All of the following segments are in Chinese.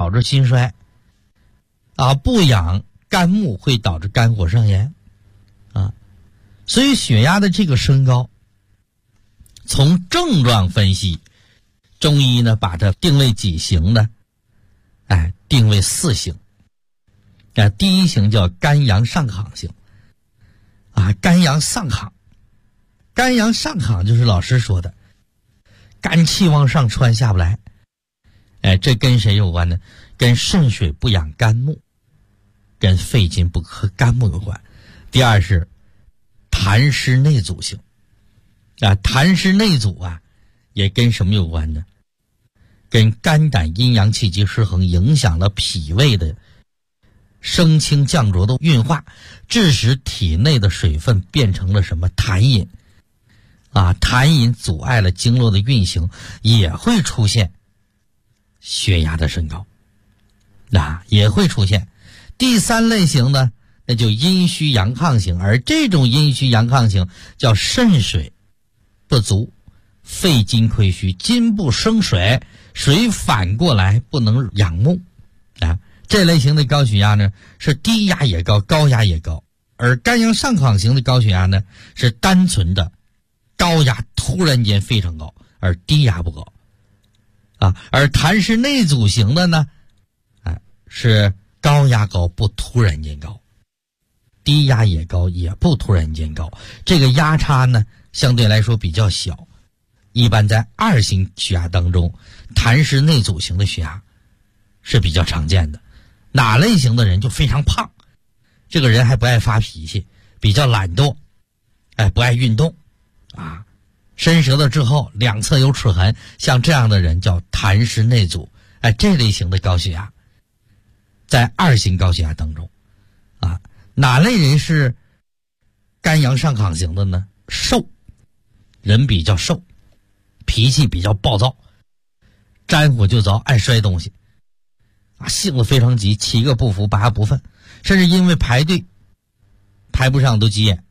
导致心衰不养肝木会导致肝火上炎所以血压的这个升高，从症状分析，中医呢把它定为几型呢？定为4型。第一型叫肝阳上亢型肝阳上亢。肝阳上亢就是老师说的肝气往上窜下不来，这跟谁有关呢？跟肾水不养肝木，跟肺金不克肝木有关。第二是痰湿内阻型痰湿内阻也跟什么有关呢？跟肝胆阴阳气机失衡，影响了脾胃的升清降浊的运化，致使体内的水分变成了什么痰饮痰饮阻碍了经络的运行，也会出现血压的升高也会出现。第3类型呢，那就阴虚阳亢型，而这种阴虚阳亢型叫肾水不足，肺金亏虚，金不生水，水反过来不能养木这类型的高血压呢是低压也高，高压也高。而肝阳上亢型的高血压呢是单纯的高压突然间非常高，而低压不高而痰湿内阻型的呢是高压高不突然间高，低压也高也不突然间高，这个压差呢相对来说比较小。一般在2型血压当中，痰湿内阻型的血压是比较常见的。哪类型的人就非常胖，这个人还不爱发脾气，比较懒惰不爱运动伸舌头之后两侧有齿痕，像这样的人叫痰湿内阻这类型的高血压在2型高血压当中哪类人是肝阳上亢型的呢？瘦，人比较瘦，脾气比较暴躁，沾火就着，爱摔东西性子非常急，7个不服8个不忿，甚至因为排队排不上都急眼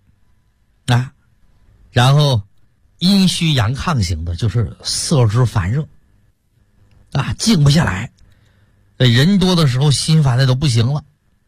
然后阴虚阳亢型的就是色之烦热静不下来，人多的时候心烦的都不行了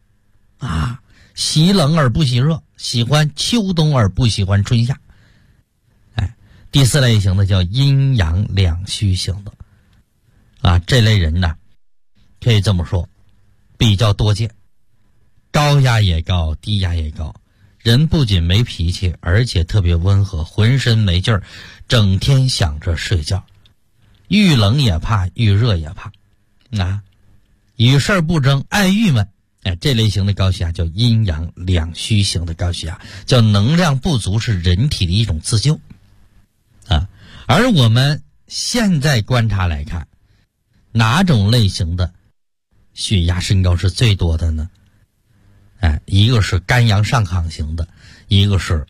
喜冷而不喜热，喜欢秋冬而不喜欢春夏第4类型的叫阴阳两虚型的这类人呢可以这么说比较多见，高压也高，低压也高，人不仅没脾气，而且特别温和，浑身没劲儿，整天想着睡觉，遇冷也怕，遇热也怕与事儿不争，爱郁闷这类型的高血压叫阴阳两虚型的高血压，叫能量不足是人体的一种自救而我们现在观察来看，哪种类型的血压升高是最多的呢？一个是肝阳上亢型的，一个是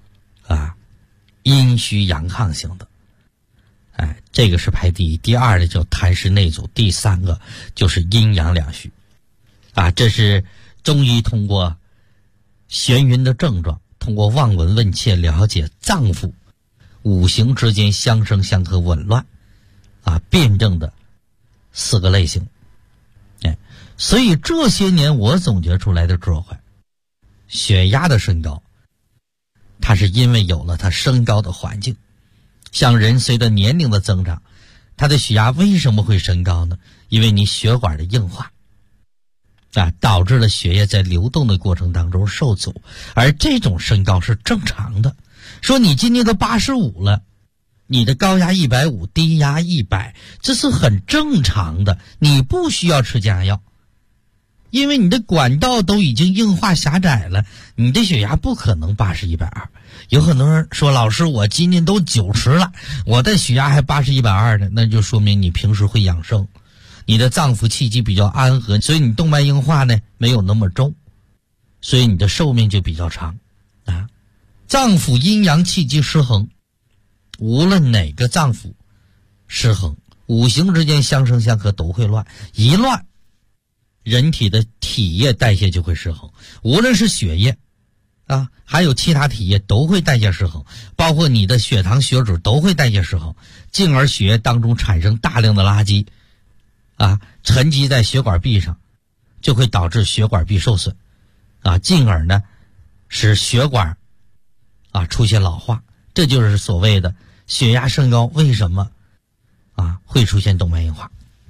阴虚阳亢型的这个是排第一。第2呢叫痰湿内阻，第3个就是阴阳两虚这是中医通过眩晕的症状，通过望闻问切了解脏腑五行之间相生相克紊乱辩证的4个类型所以这些年我总结出来的智慧，血压的升高它是因为有了它升高的环境。像人随着年龄的增长，它的血压为什么会升高呢？因为你血管的硬化导致了血液在流动的过程当中受阻，而这种升高是正常的。说你今年都85了，你的高压150，低压100，这是很正常的，你不需要吃降压药，因为你的管道都已经硬化狭窄了，你的血压不可能80、120。有很多人说，老师我今年都90了，我的血压还80、120呢，那就说明你平时会养生，你的脏腑气机比较安和，所以你动脉硬化呢没有那么重，所以你的寿命就比较长脏腑阴阳气机失衡，无论哪个脏腑失衡，五行之间相生相克都会乱，一乱人体的体液代谢就会失衡，无论是血液还有其他体液都会代谢失衡，包括你的血糖血脂都会代谢失衡，进而血液当中产生大量的垃圾沉积在血管壁上，就会导致血管壁受损进而呢使血管出现老化。这就是所谓的血压升高为什么会出现动脉硬化。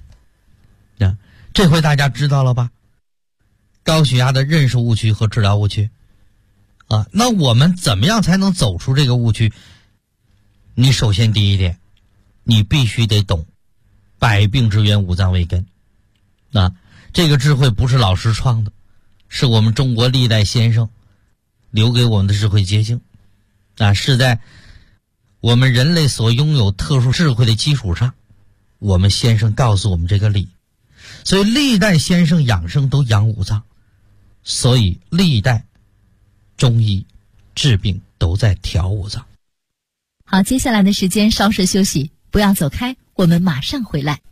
这回大家知道了吧？高血压的认识误区和治疗误区那我们怎么样才能走出这个误区？你首先第一点，你必须得懂百病之源五脏为根。这个智慧不是老师创的，是我们中国历代先生留给我们的智慧结晶是在我们人类所拥有特殊智慧的基础上，我们先生告诉我们这个理。所以历代先生养生都养五脏，所以历代中医治病都在调五脏。 好，接下来的时间稍事休息，不要走开，我们马上回来。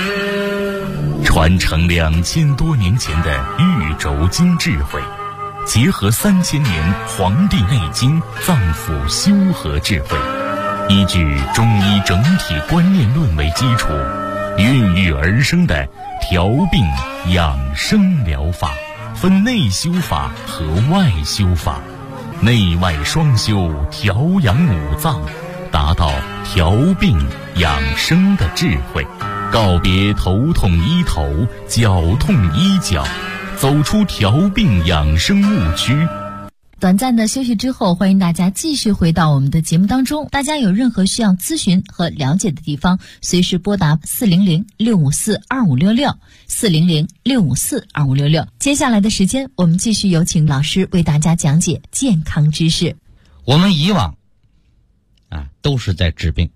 传承2000多年前的玉轴经智慧，结合3000年《黄帝内经》脏腑修和智慧，依据中医整体观念论为基础，孕育而生的调病养生疗法，分内修法和外修法，内外双修，调养五脏，达到调病养生的智慧，告别头痛医头，脚痛医脚，走出调病养生误区。 短暂的休息之后，欢迎大家继续回到我们的节目当中。大家有任何需要咨询和了解的地方，随时拨打400-654-2566 400-654-2566。接下来的时间，我们继续有请老师为大家讲解健康知识。 我们以往都是在治病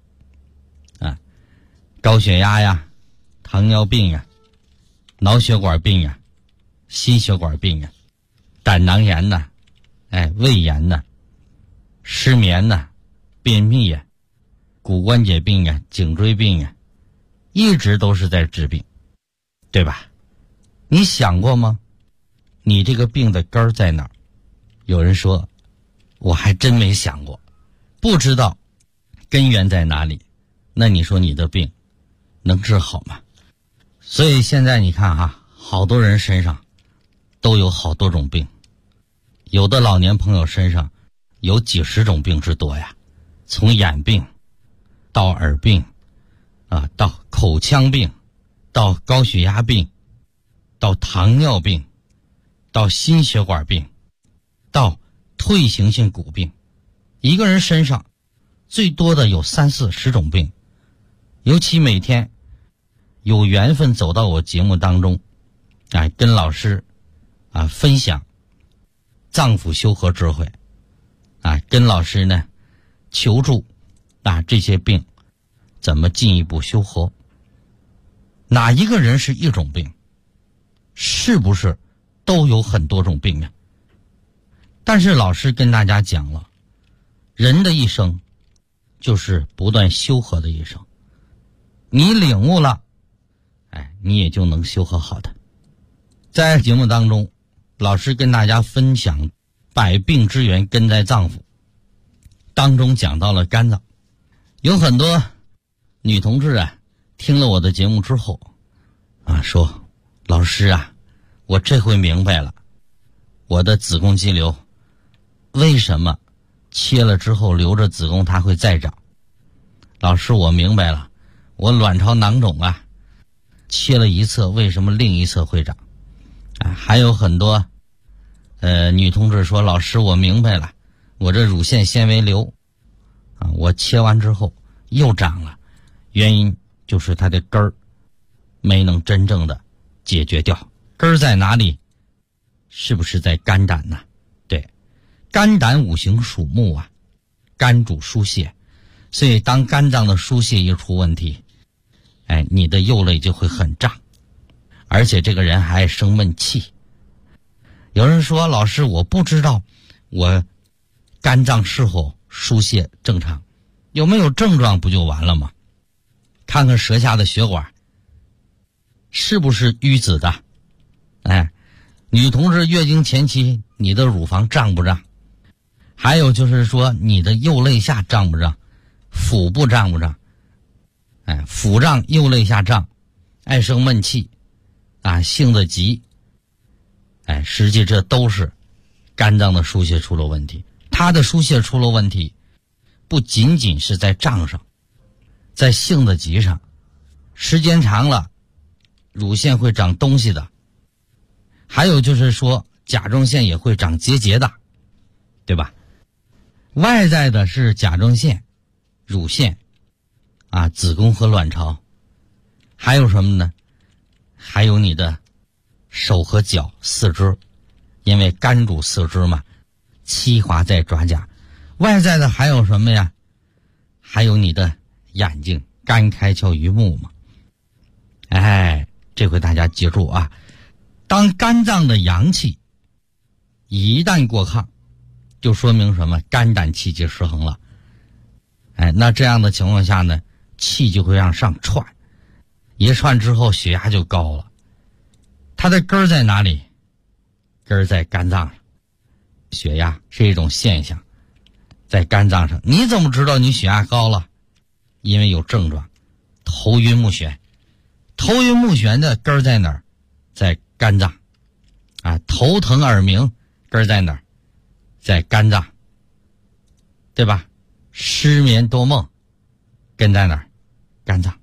高血压呀、糖尿病呀、脑血管病呀、心血管病呀、胆囊炎呐、胃炎呐、失眠呐、便秘呀、骨关节病呀、颈椎病呀，一直都是在治病，对吧？你想过吗？你这个病的根儿在哪儿？有人说，我还真没想过，不知道根源在哪里。那你说你的病能治好吗？所以现在你看好多人身上都有好多种病，有的老年朋友身上有几十种病之多呀，从眼病到耳病到口腔病，到高血压病，到糖尿病，到心血管病，到退行性骨病。一个人身上最多的有30-40种病。尤其每天有缘分走到我节目当中跟老师分享脏腑修和智慧跟老师呢求助这些病怎么进一步修和。哪一个人是一种病？是不是都有很多种病呀？但是老师跟大家讲了，人的一生就是不断修和的一生，你领悟了你也就能修和好的。在节目当中，老师跟大家分享百病之源根在脏腑，当中讲到了肝脏。有很多女同志听了我的节目之后说，老师我这回明白了，我的子宫肌瘤为什么切了之后留着子宫它会再长。老师，我明白了，我卵巢囊肿切了一侧为什么另一侧会长。还有很多女同志说，老师我明白了，我这乳腺纤维瘤我切完之后又长了，原因就是它的根儿没能真正的解决掉。根儿在哪里？是不是在肝胆呢？对，肝胆五行属木肝主疏泄，所以当肝脏的疏泄一出问题你的右肋就会很胀，而且这个人还生闷气。有人说，老师我不知道我肝脏是否疏泄正常，有没有症状不就完了吗？看看舌下的血管是不是淤紫的。女同志月经前期你的乳房胀不胀？还有就是说你的右肋下胀不胀？腹部胀不胀？腹胀右肋下胀， 爱生闷气性子急，实际这都是肝脏的疏泄出了问题。它的疏泄出了问题，不仅仅是在胀上，在性子急上，时间长了乳腺会长东西的，还有就是说甲状腺也会长结节的，对吧？外在的是甲状腺、乳腺子宫和卵巢，还有什么呢？还有你的手和脚、四肢，因为肝主四肢嘛，七华在爪甲。外在的还有什么呀？还有你的眼睛，肝开窍于目嘛。这回大家记住当肝脏的阳气一旦过亢，就说明什么？肝胆气机失衡了。那这样的情况下呢，气就会让上窜，一窜之后血压就高了。它的根儿在哪里？根儿在肝脏上。血压是一种现象，在肝脏上。你怎么知道你血压高了？因为有症状，头晕目眩。头晕目眩的根儿在哪儿？在肝脏。头疼耳鸣根儿在哪儿？在肝脏，对吧？失眠多梦根在哪儿？肝脏。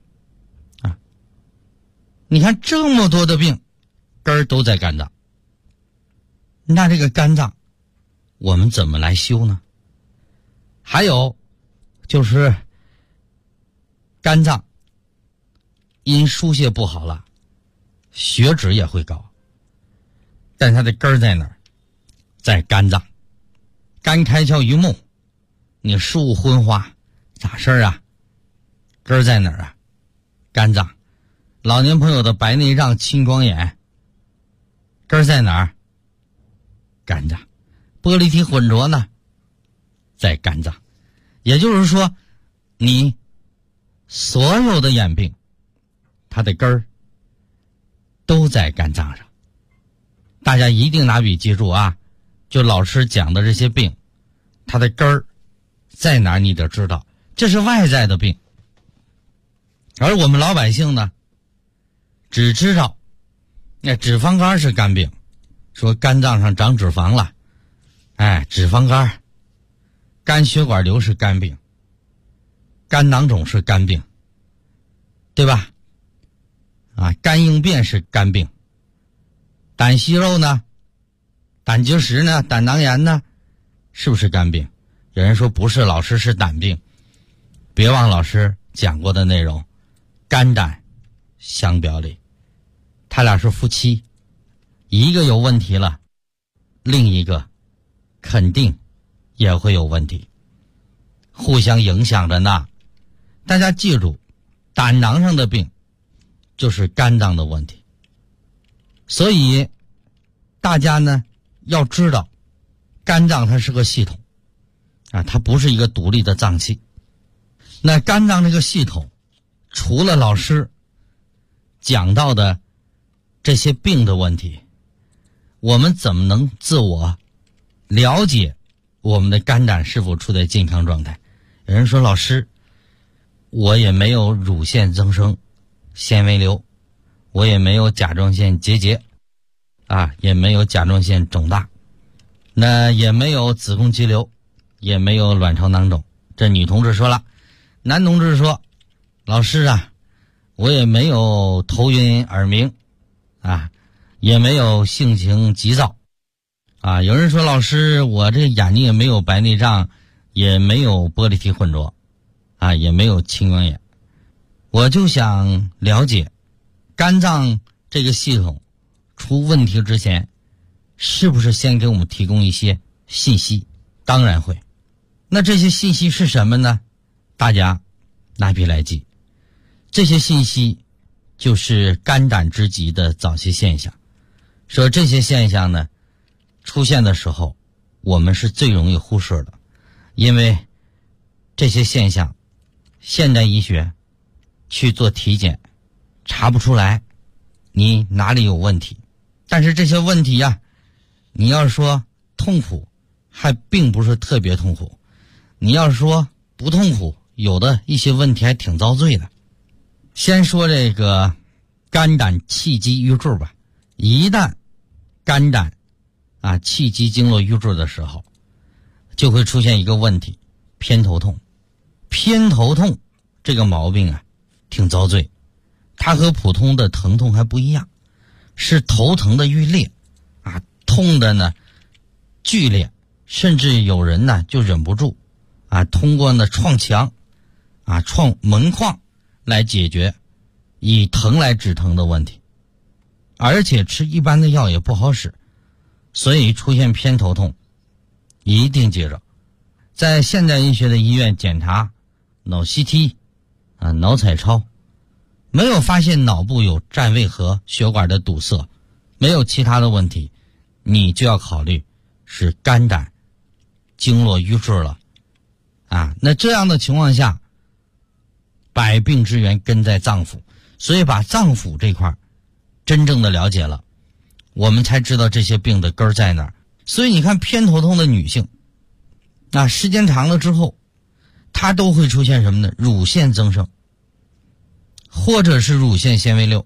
你看这么多的病根儿都在肝脏。那这个肝脏我们怎么来修呢？还有就是肝脏因疏泄不好了，血脂也会高，但它的根儿在哪儿？在肝脏。肝开窍于目，你视物昏花咋事儿啊？根儿在哪儿？肝脏。老年朋友的白内障、青光眼根儿在哪儿？肝脏。玻璃体混浊呢，在肝脏。也就是说，你所有的眼病它的根儿都在肝脏上。大家一定拿笔记住就老师讲的这些病，它的根儿在哪儿你得知道，这是外在的病。而我们老百姓呢，只知道脂肪肝是肝病，说肝脏上长脂肪了，脂肪肝，肝血管瘤是肝病，肝囊肿是肝病，对吧？肝硬便是肝病，胆息肉呢，胆结石呢，胆囊炎呢，是不是肝病？有人说不是，老师是胆病。别忘老师讲过的内容，肝胆相表里，他俩是夫妻，一个有问题了，另一个肯定也会有问题，互相影响着呢。大家记住，胆囊上的病就是肝脏的问题。所以大家呢要知道，肝脏它是个系统它不是一个独立的脏器。那肝脏这个系统，除了老师讲到的这些病的问题，我们怎么能自我了解我们的肝胆是否处在健康状态？有人说老师，我也没有乳腺增生、纤维瘤，我也没有甲状腺结节也没有甲状腺肿大，那也没有子宫肌瘤，也没有卵巢囊肿。这女同志说了。男同志说，老师我也没有头晕耳鸣也没有性情急躁有人说，老师我这眼睛也没有白内障，也没有玻璃体混浊也没有青光眼。我就想了解肝脏这个系统出问题之前，是不是先给我们提供一些信息？当然会。那这些信息是什么呢？大家拿笔来记。这些信息就是肝胆之疾的早期现象。说这些现象呢出现的时候，我们是最容易忽视的，因为这些现象现代医学去做体检查不出来你哪里有问题。但是这些问题你要说痛苦还并不是特别痛苦，你要说不痛苦，有的一些问题还挺遭罪的。先说这个肝胆气机瘀滞吧，一旦肝胆气机经络瘀滞的时候，就会出现一个问题，偏头痛。偏头痛这个毛病挺遭罪，它和普通的疼痛还不一样，是头疼的欲裂痛的呢剧烈，甚至有人就忍不住通过撞墙撞门框来解决，以疼来止疼的问题，而且吃一般的药也不好使，所以出现偏头痛一定记着，在现代医学的医院检查脑 CT 脑彩超，没有发现脑部有占位和血管的堵塞，没有其他的问题，你就要考虑是肝胆经络瘀滞了那这样的情况下，百病之源根在脏腑，所以把脏腑这块真正的了解了，我们才知道这些病的根在哪儿。所以你看偏头痛的女性时间长了之后，它都会出现什么呢？乳腺增生，或者是乳腺纤维瘤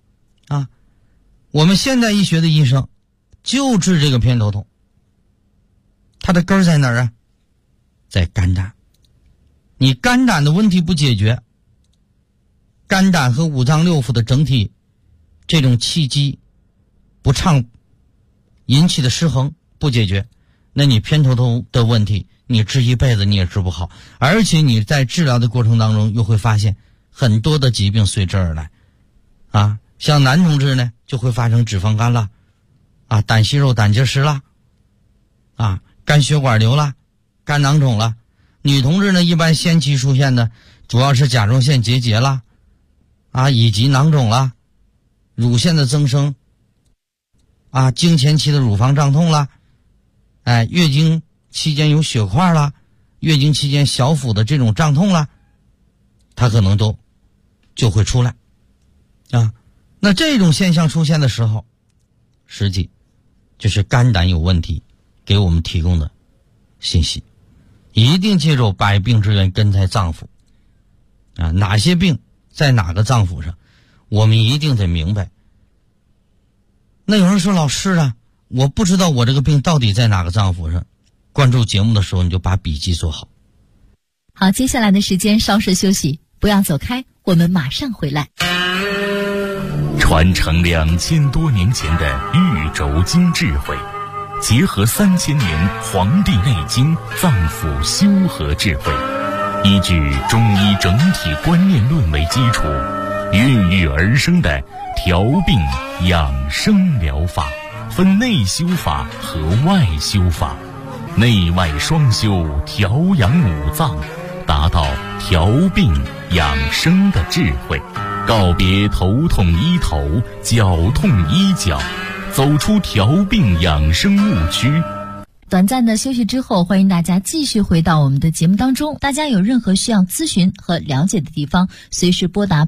我们现代医学的医生就治这个偏头痛，它的根在哪儿在肝胆。你肝胆的问题不解决，肝胆和五脏六腑的整体这种气机不畅引起的失衡不解决，那你偏头痛的问题你治一辈子你也治不好，而且你在治疗的过程当中又会发现很多的疾病随之而来像男同志呢就会发生脂肪肝了胆息肉胆结石了肝血管瘤了，肝囊肿了。女同志呢一般先期出现的主要是甲状腺结节了以及囊肿了，乳腺的增生经前期的乳房胀痛了月经期间有血块了，月经期间小腹的这种胀痛了，它可能都就会出来那这种现象出现的时候，实际就是肝胆有问题给我们提供的信息。一定记住百病之源根在脏腑哪些病在哪个脏腑上，我们一定得明白。那有人说老师我不知道我这个病到底在哪个脏腑上，关注节目的时候你就把笔记做好。 好，接下来的时间稍事休息，不要走开，我们马上回来。 传承2000多年前的玉轴经智慧，结合3000年《黄帝内经》脏腑修和智慧，依据中医整体观念论为基础，孕育而生的调病养生疗法，分内修法和外修法，内外双修，调养五脏，达到调病养生的智慧，告别头痛医头，脚痛医脚，走出调病养生误区。 短暂的休息之后，欢迎大家继续回到我们的节目当中。大家有任何需要咨询和了解的地方，随时拨打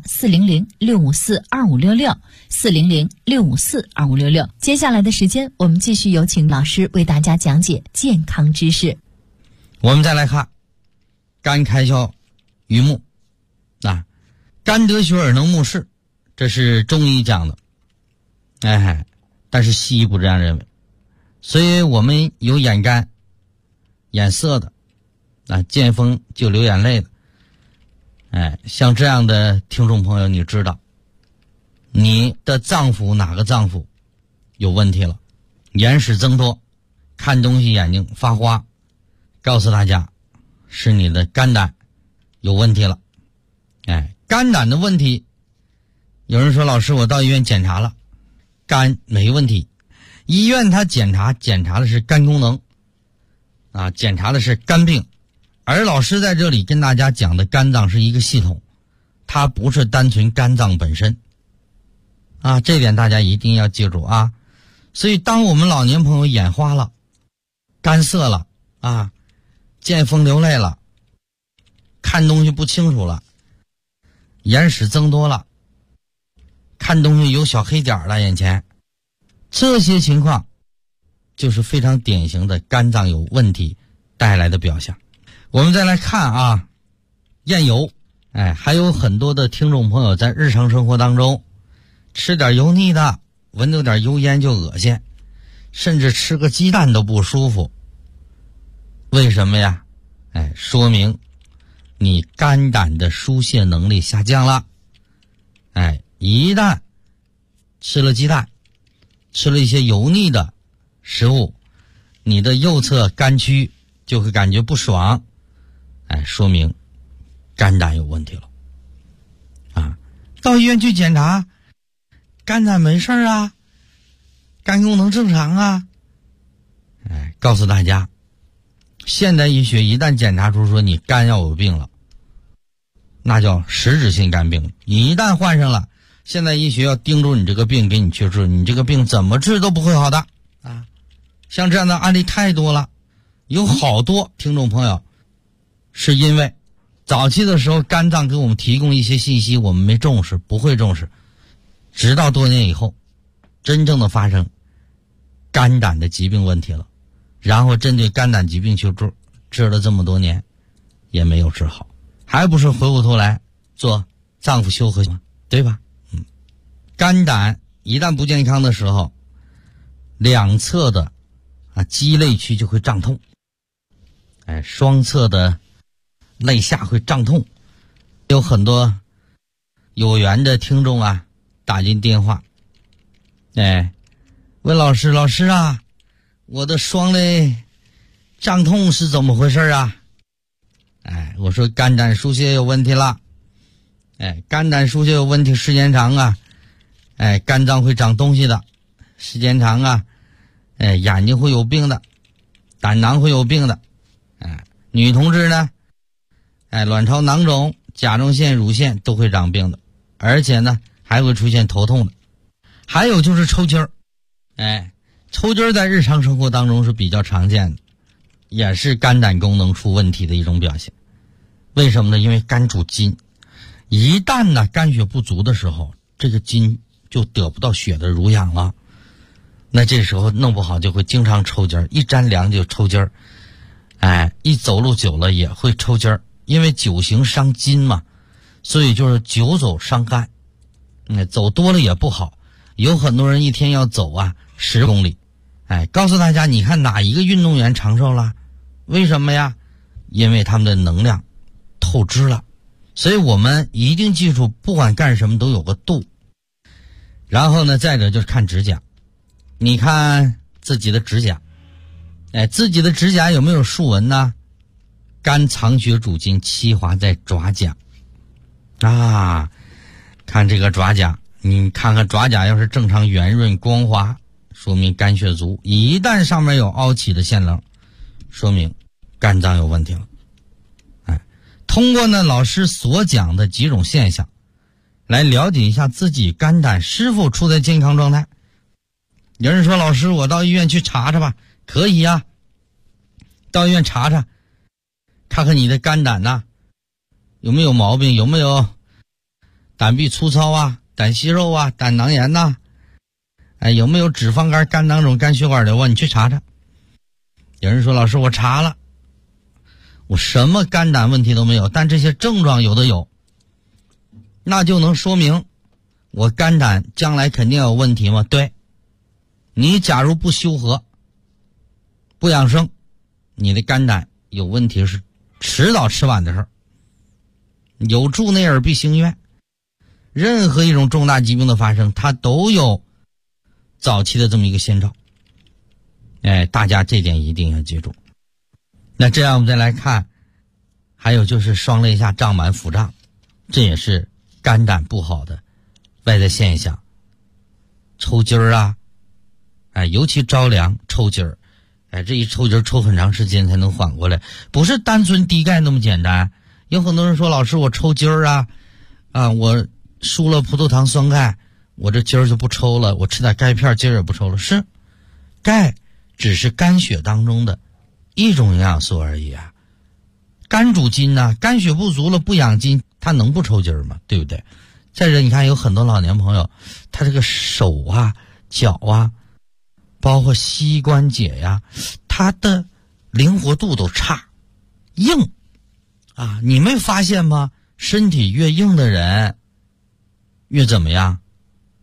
400-654-2566 400-654-2566。接下来的时间，我们继续有请老师为大家讲解健康知识。 我们再来看肝开窍于目肝得血而能目视，这是中医讲的但是西医不这样认为。所以我们有眼干眼涩的见风就流眼泪的像这样的听众朋友，你知道你的脏腑哪个脏腑有问题了，眼屎增多，看东西眼睛发花，告诉大家是你的肝胆有问题了肝胆的问题，有人说老师我到医院检查了，肝没问题，医院他检查的是肝功能检查的是肝病，而老师在这里跟大家讲的肝脏是一个系统，它不是单纯肝脏本身这点大家一定要记住所以当我们老年朋友眼花了，干涩了见风流泪了，看东西不清楚了，眼屎增多了，看东西有小黑点了眼前，这些情况就是非常典型的肝脏有问题带来的表象。我们再来看验油还有很多的听众朋友在日常生活当中吃点油腻的，闻到点油烟就恶心，甚至吃个鸡蛋都不舒服。为什么呀？说明你肝胆的疏泄能力下降了。一旦吃了鸡蛋，吃了一些油腻的食物，你的右侧肝区就会感觉不爽，说明肝胆有问题了。到医院去检查，肝胆没事啊，肝功能正常啊。告诉大家，现代医学一旦检查出说你肝要有病了，那叫实质性肝病。你一旦患上了，现代医学要盯住你这个病，给你去治，你这个病怎么治都不会好的啊！像这样的案例太多了，有好多听众朋友是因为早期的时候肝脏给我们提供一些信息，我们没重视，不会重视，直到多年以后真正的发生肝胆的疾病问题了，然后针对肝胆疾病去治了这么多年也没有治好，还不是回过头来做脏腑修和吗？对吧？肝胆一旦不健康的时候，两侧的肌肋区就会胀痛，双侧的肋下会胀痛。有很多有缘的听众打进电话，问老师啊，我的双肋胀痛是怎么回事啊？我说肝胆疏泄有问题了。肝胆疏泄有问题，时间长肝脏会长东西的，时间长眼睛会有病的，胆囊会有病的。女同志呢，卵巢囊肿、甲状腺、乳腺都会长病的，而且呢还会出现头痛的。还有就是抽筋儿，抽筋儿在日常生活当中是比较常见的，也是肝胆功能出问题的一种表现。为什么呢？因为肝主筋，一旦肝血不足的时候，这个筋就得不到血的濡养了，那这时候弄不好就会经常抽筋儿，一沾凉就抽筋儿，一走路久了也会抽筋儿，因为久行伤筋嘛，所以就是久走伤肝，走多了也不好。有很多人一天要走10公里，告诉大家，你看哪一个运动员长寿了？为什么呀？因为他们的能量透支了。所以我们一定记住，不管干什么都有个度。然后呢，再者就是看指甲，你看自己的指甲，自己的指甲有没有竖纹呢？肝藏血主筋，气滑在爪甲看这个爪甲，你看看爪甲要是正常圆润光滑，说明肝血足；一旦上面有凹起的线棱，说明肝脏有问题了。通过呢老师所讲的几种现象，来了解一下自己肝胆是否处在健康状态。有人说，老师我到医院去查查吧。可以到医院查查，看看你的肝胆有没有毛病，有没有胆壁粗糙胆息肉胆囊炎有没有脂肪肝、肝囊肿、肝血管瘤你去查查。有人说，老师我查了，我什么肝胆问题都没有，但这些症状有的有，那就能说明我肝胆将来肯定有问题吗？对，你假如不修和不养生，你的肝胆有问题是迟早迟晚的事儿。有助内耳必行院，任何一种重大疾病的发生，它都有早期的这么一个先兆。大家这点一定要记住。那这样我们再来看，还有就是双肋下胀满腹胀，这也是肝胆不好的外在现象。抽筋儿尤其着凉抽筋儿，这一抽筋儿抽很长时间才能缓过来，不是单纯低钙那么简单。有很多人说，老师我抽筋儿我输了葡萄糖酸钙，我这筋儿就不抽了，我吃点钙片筋儿也不抽了。是，钙只是肝血当中的一种营养素而已肝主筋肝血不足了不养筋，它能不抽筋儿吗？对不对？再者你看，有很多老年朋友，他这个手脚包括膝关节他的灵活度都差，硬你没发现吗？身体越硬的人越怎么样？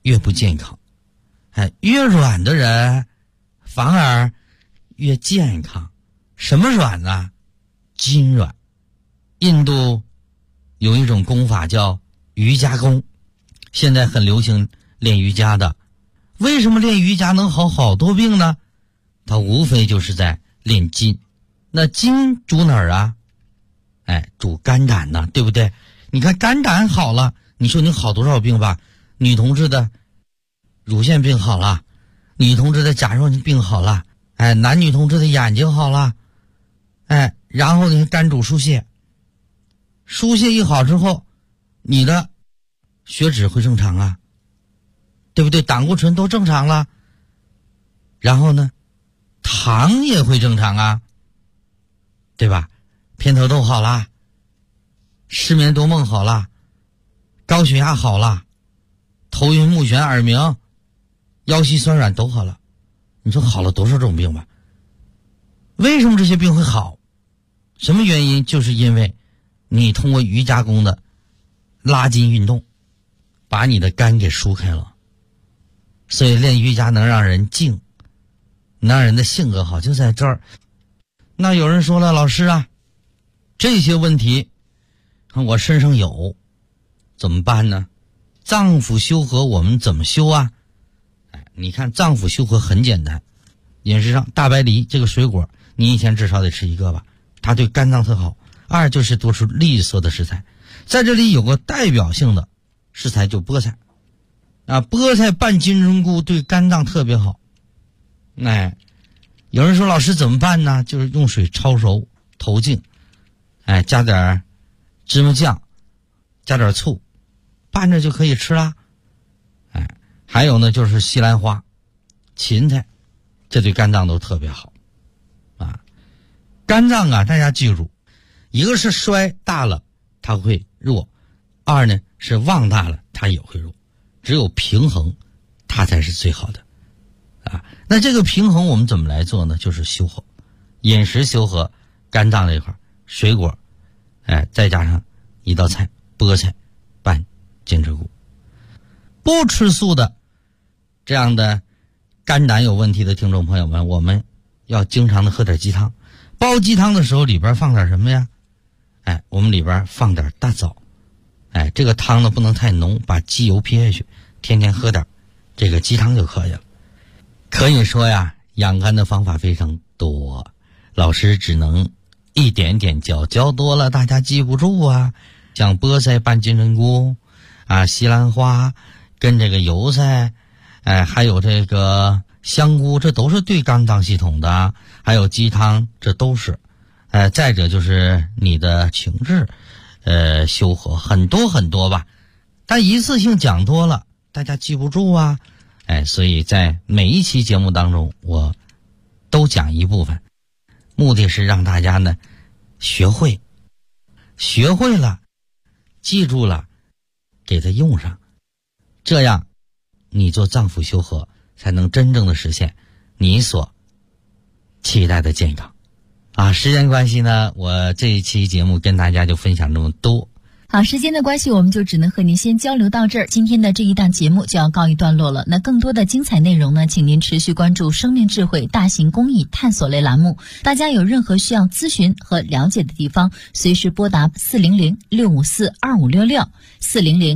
越不健康，越软的人反而越健康。什么软呢？筋软。印度有一种功法叫瑜伽功，现在很流行练瑜伽的。为什么练瑜伽能好好多病呢？它无非就是在练筋。那筋主哪儿啊？主肝胆呢，对不对？你看肝胆好了，你说你好多少病吧？女同志的乳腺病好了，女同志的甲状腺病好了，男女同志的眼睛好了，然后呢肝主疏泄，疏泄一好之后，你的血脂会正常啊，对不对？胆固醇都正常了，然后呢糖也会正常啊，对吧？偏头痛好了，失眠多梦好了，高血压好了，头晕目眩耳鸣，腰膝酸软都好了。你说好了多少种病吧？为什么这些病会好？什么原因？就是因为你通过瑜伽功的拉筋运动把你的肝给疏开了。所以练瑜伽能让人静，能让人的性格好，就在这儿。那有人说了，老师啊，这些问题我身上有怎么办呢？脏腑修和我们怎么修啊？你看脏腑修和很简单，饮食上大白梨这个水果你一天至少得吃1个吧，它对肝脏特好。二就是多吃绿色的食材，在这里有个代表性的食材就菠菜菠菜拌金针菇对肝脏特别好。有人说老师怎么办呢？就是用水焯熟投净，加点芝麻酱，加点醋，拌着就可以吃啦。还有呢就是西兰花、芹菜，这对肝脏都特别好肝脏大家记住，一个是衰大了它会弱，二呢是旺大了它也会弱，只有平衡它才是最好的那这个平衡我们怎么来做呢？就是修和，饮食修和肝脏这一块，水果再加上一道菜菠菜拌金针菇。不吃素的这样的肝胆有问题的听众朋友们，我们要经常的喝点鸡汤。煲鸡汤的时候里边放点什么呀？我们里边放点大枣。这个汤呢不能太浓，把鸡油撇下去，天天喝点这个鸡汤就可以了。可以说呀，养肝的方法非常多，老师只能一点点教多了大家记不住啊。像菠菜拌金针菇西兰花跟这个油菜还有这个香菇，这都是对肝脏系统的，还有鸡汤，这都是再者就是你的情志修和，很多很多吧，但一次性讲多了大家记不住啊。所以在每一期节目当中我都讲一部分，目的是让大家呢学会了，记住了，给它用上，这样你做脏腑修和才能真正的实现你所期待的健康时间关系呢，我这一期节目跟大家就分享这么多。 好，时间的关系我们就只能和您先交流到这儿，今天的这一档节目就要告一段落了。那更多的精彩内容呢，请您持续关注生命智慧大型公益探索类栏目。大家有任何需要咨询和了解的地方，随时拨打400-654-2566 400